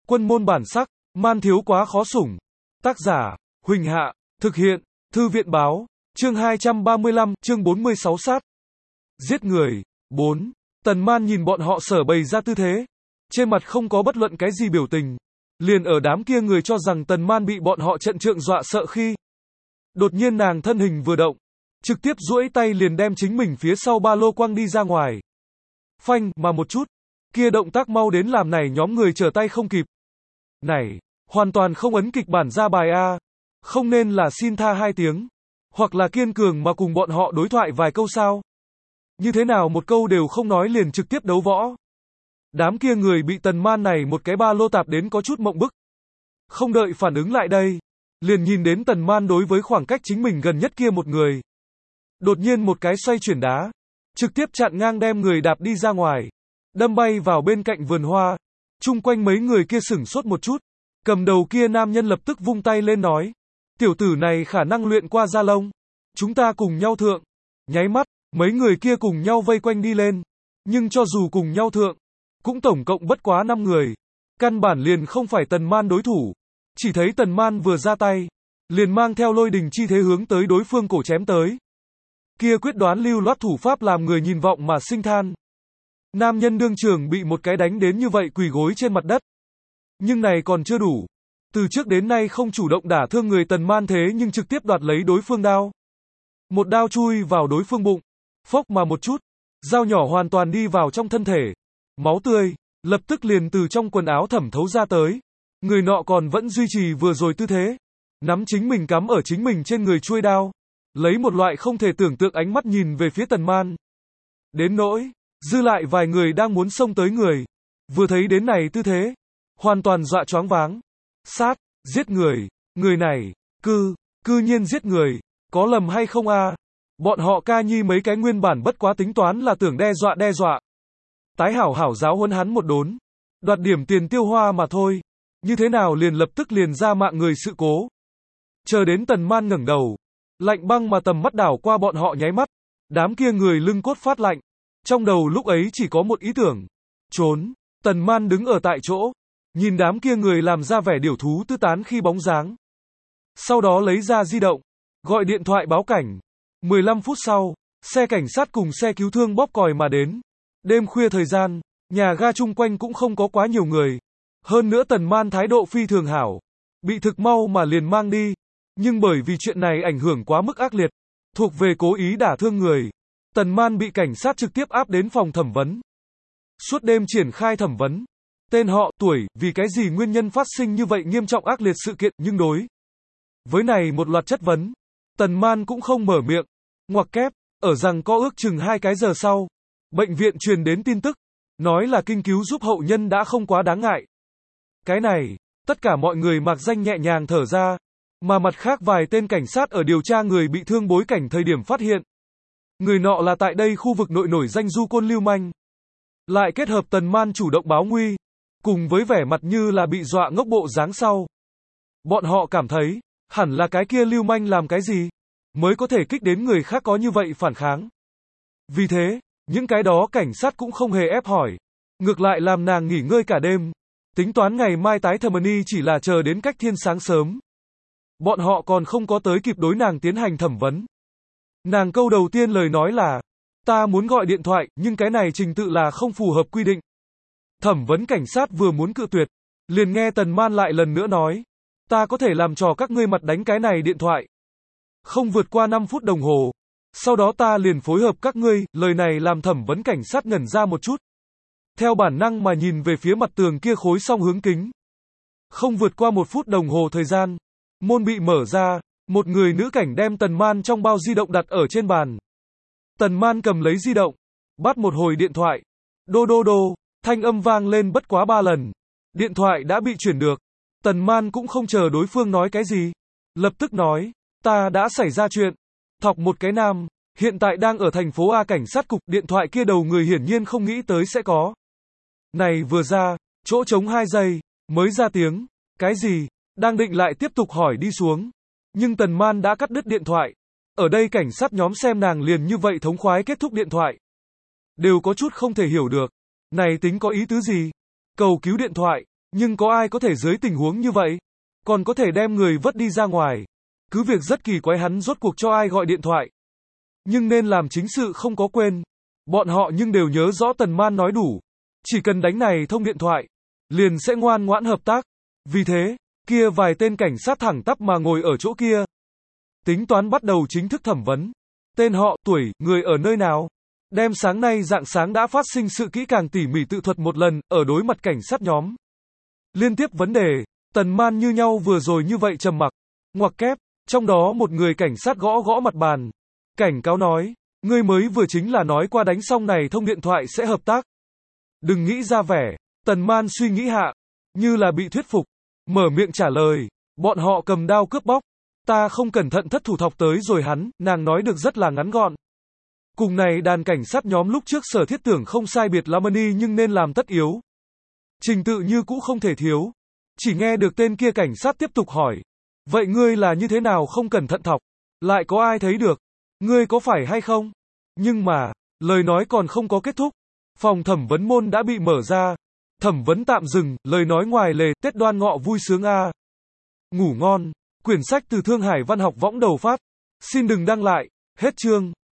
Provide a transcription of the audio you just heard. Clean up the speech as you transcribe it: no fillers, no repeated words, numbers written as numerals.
Quân môn bản sắc, man thiếu quá khó sủng. Tác giả, Huỳnh Hạ, thực hiện, Thư viện báo, chương 235, chương 46 sát. Giết người. 4. Tần Man nhìn bọn họ sở bày ra tư thế. Trên mặt không có bất luận cái gì biểu tình. Liền ở đám kia người cho rằng Tần Man bị bọn họ trận trượng dọa sợ khi. Đột nhiên nàng thân hình vừa động. Trực tiếp duỗi tay liền đem chính mình phía sau ba lô quăng đi ra ngoài. Phanh, mà một chút. Kia động tác mau đến làm này nhóm người trở tay không kịp. Này, hoàn toàn không ấn kịch bản ra bài A. Không nên là xin tha 2 tiếng. Hoặc là kiên cường mà cùng bọn họ đối thoại vài câu sao. Như thế nào một câu đều không nói liền trực tiếp đấu võ. Đám kia người bị Tần Man này một cái ba lô tạp đến có chút mộng bức. Không đợi phản ứng lại đây. Liền nhìn đến Tần Man đối với khoảng cách chính mình gần nhất kia một người. Đột nhiên một cái xoay chuyển đá. Trực tiếp chặn ngang đem người đạp đi ra ngoài. Đâm bay vào bên cạnh vườn hoa. Chung quanh mấy người kia sửng sốt một chút. Cầm đầu kia nam nhân lập tức vung tay lên nói. Tiểu tử này khả năng luyện qua da lông. Chúng ta cùng nhau thượng. Nháy mắt, mấy người kia cùng nhau vây quanh đi lên. Nhưng cho dù cùng nhau thượng, cũng tổng cộng bất quá 5 người. Căn bản liền không phải Tần Man đối thủ. Chỉ thấy Tần Man vừa ra tay, liền mang theo lôi đình chi thế hướng tới đối phương cổ chém tới. Kia quyết đoán lưu loát thủ pháp làm người nhìn vọng mà sinh than. Nam nhân đương trường bị một cái đánh đến như vậy quỳ gối trên mặt đất. Nhưng này còn chưa đủ. Từ trước đến nay không chủ động đả thương người Tần Man thế nhưng trực tiếp đoạt lấy đối phương đao. Một đao chui vào đối phương bụng. Phốc mà một chút. Dao nhỏ hoàn toàn đi vào trong thân thể. Máu tươi, lập tức liền từ trong quần áo thẩm thấu ra tới. Người nọ còn vẫn duy trì vừa rồi tư thế. Nắm chính mình cắm ở chính mình trên người chuôi đao. Lấy một loại không thể tưởng tượng ánh mắt nhìn về phía Tần Man. Đến nỗi, dư lại vài người đang muốn xông tới người. Vừa thấy đến này tư thế. Hoàn toàn dọa choáng váng. Sát, giết người, người này, cư nhiên giết người, có lầm hay không a? Bọn họ ca nhi mấy cái nguyên bản bất quá tính toán là tưởng đe dọa. Tái hảo hảo giáo huấn hắn một đốn. Đoạt điểm tiền tiêu hoa mà thôi. Như thế nào liền lập tức liền ra mạng người sự cố. Chờ đến Tần Man ngẩng đầu. Lạnh băng mà tầm mắt đảo qua bọn họ nháy mắt. Đám kia người lưng cốt phát lạnh. Trong đầu lúc ấy chỉ có một ý tưởng. Trốn. Tần Man đứng ở tại chỗ. Nhìn đám kia người làm ra vẻ điểu thú tư tán khi bóng dáng. Sau đó lấy ra di động. Gọi điện thoại báo cảnh. 15 phút sau, xe cảnh sát cùng xe cứu thương bóp còi mà đến. Đêm khuya thời gian, nhà ga chung quanh cũng không có quá nhiều người. Hơn nữa Tần Man thái độ phi thường hảo. Bị thực mau mà liền mang đi. Nhưng bởi vì chuyện này ảnh hưởng quá mức ác liệt. Thuộc về cố ý đả thương người. Tần Man bị cảnh sát trực tiếp áp đến phòng thẩm vấn. Suốt đêm triển khai thẩm vấn. Tên họ, tuổi, vì cái gì nguyên nhân phát sinh như vậy nghiêm trọng ác liệt sự kiện nhưng đối. Với này một loạt chất vấn. Tần Man cũng không mở miệng. Ngoặc kép, ở rằng có ước chừng 2 cái giờ sau. Bệnh viện truyền đến tin tức. Nói là kinh cứu giúp hậu nhân đã không quá đáng ngại. Cái này, tất cả mọi người mạc danh nhẹ nhàng thở ra. Mà mặt khác vài tên cảnh sát ở điều tra người bị thương bối cảnh thời điểm phát hiện. Người nọ là tại đây khu vực nội nổi danh du côn lưu manh. Lại kết hợp Tần Man chủ động báo nguy. Cùng với vẻ mặt như là bị dọa ngốc bộ dáng sau. Bọn họ cảm thấy, hẳn là cái kia lưu manh làm cái gì, mới có thể kích đến người khác có như vậy phản kháng. Vì thế, những cái đó cảnh sát cũng không hề ép hỏi. Ngược lại làm nàng nghỉ ngơi cả đêm. Tính toán ngày mai tái thẩm vấn chỉ là chờ đến cách thiên sáng sớm. Bọn họ còn không có tới kịp đối nàng tiến hành thẩm vấn. Nàng câu đầu tiên lời nói là, ta muốn gọi điện thoại, nhưng cái này trình tự là không phù hợp quy định. Thẩm vấn cảnh sát vừa muốn cự tuyệt, liền nghe Tần Man lại lần nữa nói, ta có thể làm trò các ngươi mặt đánh cái này điện thoại. Không vượt qua 5 phút đồng hồ. Sau đó ta liền phối hợp các ngươi, lời này làm thẩm vấn cảnh sát ngẩn ra một chút. Theo bản năng mà nhìn về phía mặt tường kia khối song hướng kính. Không vượt qua 1 phút đồng hồ thời gian. Môn bị mở ra, một người nữ cảnh đem Tần Man trong bao di động đặt ở trên bàn. Tần Man cầm lấy di động, bắt một hồi điện thoại. Đô đô đô. Thanh âm vang lên bất quá 3 lần. Điện thoại đã bị chuyển được. Tần Man cũng không chờ đối phương nói cái gì. Lập tức nói, ta đã xảy ra chuyện. Thọc một cái nam, hiện tại đang ở thành phố A cảnh sát cục. Điện thoại kia đầu người hiển nhiên không nghĩ tới sẽ có. Này vừa ra, chỗ trống 2 giây, mới ra tiếng. Cái gì? Đang định lại tiếp tục hỏi đi xuống. Nhưng Tần Man đã cắt đứt điện thoại. Ở đây cảnh sát nhóm xem nàng liền như vậy thống khoái kết thúc điện thoại. Đều có chút không thể hiểu được. Này tính có ý tứ gì? Cầu cứu điện thoại. Nhưng có ai có thể dưới tình huống như vậy, còn có thể đem người vất đi ra ngoài. Cứ việc rất kỳ quái hắn rốt cuộc cho ai gọi điện thoại. Nhưng nên làm chính sự không có quên. Bọn họ nhưng đều nhớ rõ Tần Man nói đủ. Chỉ cần đánh này thông điện thoại, liền sẽ ngoan ngoãn hợp tác. Vì thế, kia vài tên cảnh sát thẳng tắp mà ngồi ở chỗ kia. Tính toán bắt đầu chính thức thẩm vấn. Tên họ, tuổi, người ở nơi nào. Đem sáng nay rạng sáng đã phát sinh sự kỹ càng tỉ mỉ tự thuật một lần, ở đối mặt cảnh sát nhóm. Liên tiếp vấn đề, Tần Man như nhau vừa rồi như vậy trầm mặc. Ngoặc kép, trong đó một người cảnh sát gõ gõ mặt bàn. Cảnh cáo nói, ngươi mới vừa chính là nói qua đánh xong này thông điện thoại sẽ hợp tác. Đừng nghĩ ra vẻ. Tần Man suy nghĩ hạ, như là bị thuyết phục. Mở miệng trả lời, bọn họ cầm đao cướp bóc. Ta không cẩn thận thất thủ thọc tới rồi hắn, nàng nói được rất là ngắn gọn. Cùng này đàn cảnh sát nhóm lúc trước sở thiết tưởng không sai biệt lắm nhưng nên làm tất yếu. Trình tự như cũ không thể thiếu. Chỉ nghe được tên kia cảnh sát tiếp tục hỏi. Vậy ngươi là như thế nào không cẩn thận thọc? Lại có ai thấy được? Ngươi có phải hay không? Nhưng mà, lời nói còn không có kết thúc. Phòng thẩm vấn môn đã bị mở ra. Thẩm vấn tạm dừng, lời nói ngoài lề, Tết Đoan Ngọ vui sướng a. Ngủ ngon. Quyển sách từ Thương Hải Văn học võng đầu phát. Xin đừng đăng lại. Hết chương.